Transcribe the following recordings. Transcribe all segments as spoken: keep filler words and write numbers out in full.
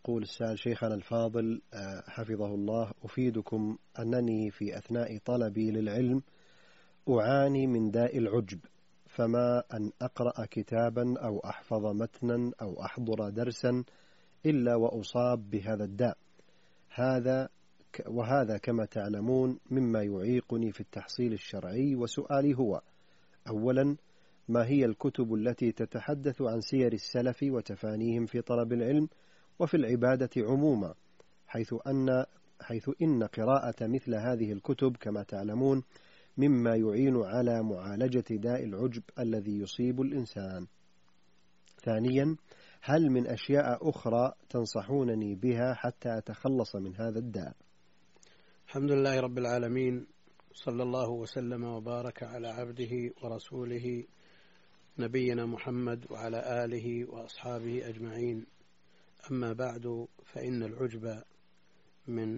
يقول السائل: شيخنا الفاضل حفظه الله، أفيدكم أنني في أثناء طلبي للعلم أعاني من داء العجب، فما أن أقرأ كتابا أو أحفظ متنا أو أحضر درسا إلا وأصاب بهذا الداء هذا وهذا كما تعلمون مما يعيقني في التحصيل الشرعي. وسؤالي هو: أولا، ما هي الكتب التي تتحدث عن سير السلف وتفانيهم في طلب العلم وفي العبادة عموما، حيث أن حيث إن قراءة مثل هذه الكتب كما تعلمون مما يعين على معالجة داء العجب الذي يصيب الإنسان. ثانيا، هل من أشياء أخرى تنصحونني بها حتى أتخلص من هذا الداء؟ الحمد لله رب العالمين، صلى الله وسلم وبارك على عبده ورسوله نبينا محمد وعلى آله وأصحابه أجمعين. أما بعد، فإن العجب من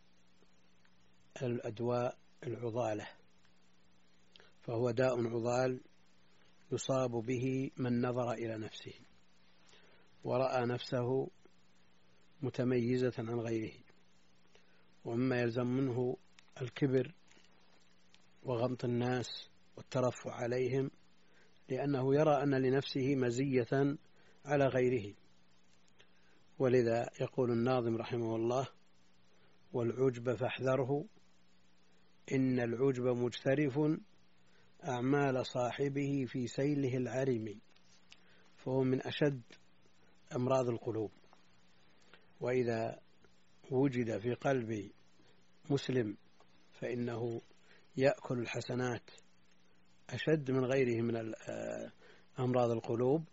الأدواء العضالة، فهو داء عضال يصاب به من نظر إلى نفسه ورأى نفسه متميزة عن غيره، ومما يلزم منه الكبر وغمط الناس والترفع عليهم، لأنه يرى أن لنفسه مزية على غيره. ولذا يقول الناظم رحمه الله: والعجب فاحذره إن العجب مجترف أعمال صاحبه في سيله العرم، فهو من أشد أمراض القلوب. وإذا وجد في قلب مسلم فإنه يأكل الحسنات أشد من غيره من أمراض القلوب،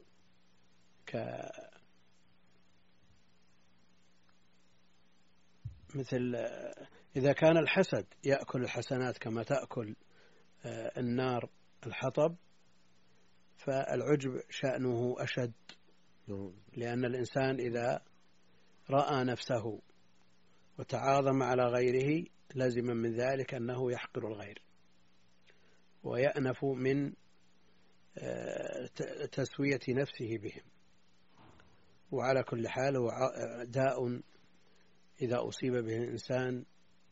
مثل إذا كان الحسد يأكل الحسنات كما تأكل النار الحطب، فالعجب شأنه أشد، لأن الإنسان إذا رأى نفسه وتعاظم على غيره لازم من ذلك أنه يحقر الغير ويأنف من تسوية نفسه بهم. وعلى كل حال هو داء إذا أصيب به الإنسان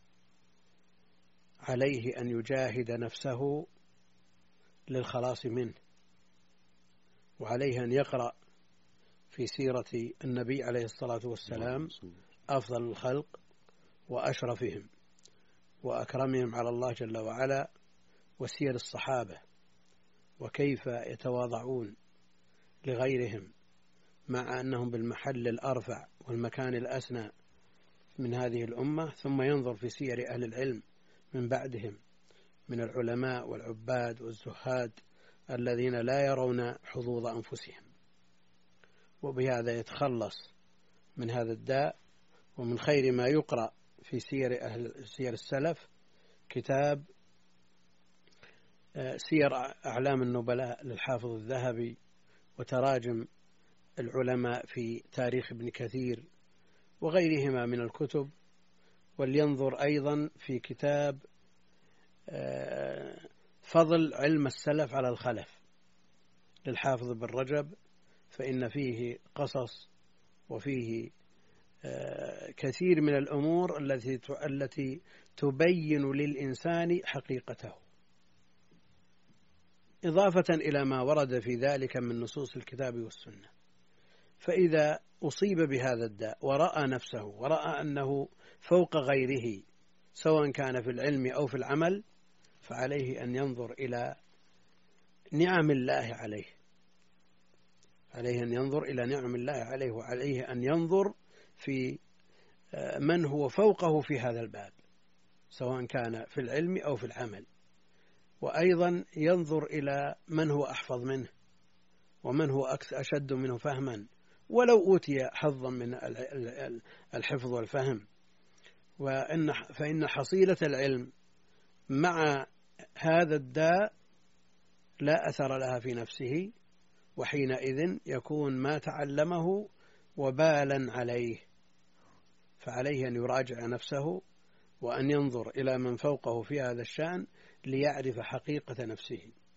عليه أن يجاهد نفسه للخلاص منه، وعليه أن يقرأ في سيرة النبي عليه الصلاة والسلام أفضل الخلق وأشرفهم وأكرمهم على الله جل وعلا، وسير الصحابة وكيف يتواضعون لغيرهم مع أنهم بالمحل الأرفع والمكان الأسنى من هذه الأمة. ثم ينظر في سير أهل العلم من بعدهم من العلماء والعباد والزهاد الذين لا يرون حظوظ أنفسهم، وبهذا يتخلص من هذا الداء. ومن خير ما يقرأ في سير أهل سير السلف كتاب سير أعلام النبلاء للحافظ الذهبي، وتراجم العلماء في تاريخ ابن كثير وغيرهما من الكتب. ولينظر أيضا في كتاب فضل علم السلف على الخلف للحافظ ابن رجب، فإن فيه قصص وفيه كثير من الأمور التي التي تبين للإنسان حقيقته، إضافة إلى ما ورد في ذلك من نصوص الكتاب والسنة. فإذا أصيب بهذا الداء ورأى نفسه ورأى أنه فوق غيره سواء كان في العلم أو في العمل، فعليه أن ينظر إلى نعم الله عليه عليه أن ينظر إلى نعم الله عليه وعليه أن ينظر في من هو فوقه في هذا الباب سواء كان في العلم أو في العمل، وأيضا ينظر إلى من هو أحفظ منه ومن هو أشد منه فهما ولو أوتي حظا من الحفظ والفهم. وإن فإن حصيلة العلم مع هذا الداء لا أثر لها في نفسه، وحينئذ يكون ما تعلمه وبالا عليه. فعليه أن يراجع نفسه وأن ينظر إلى من فوقه في هذا الشأن ليعرف حقيقة نفسه.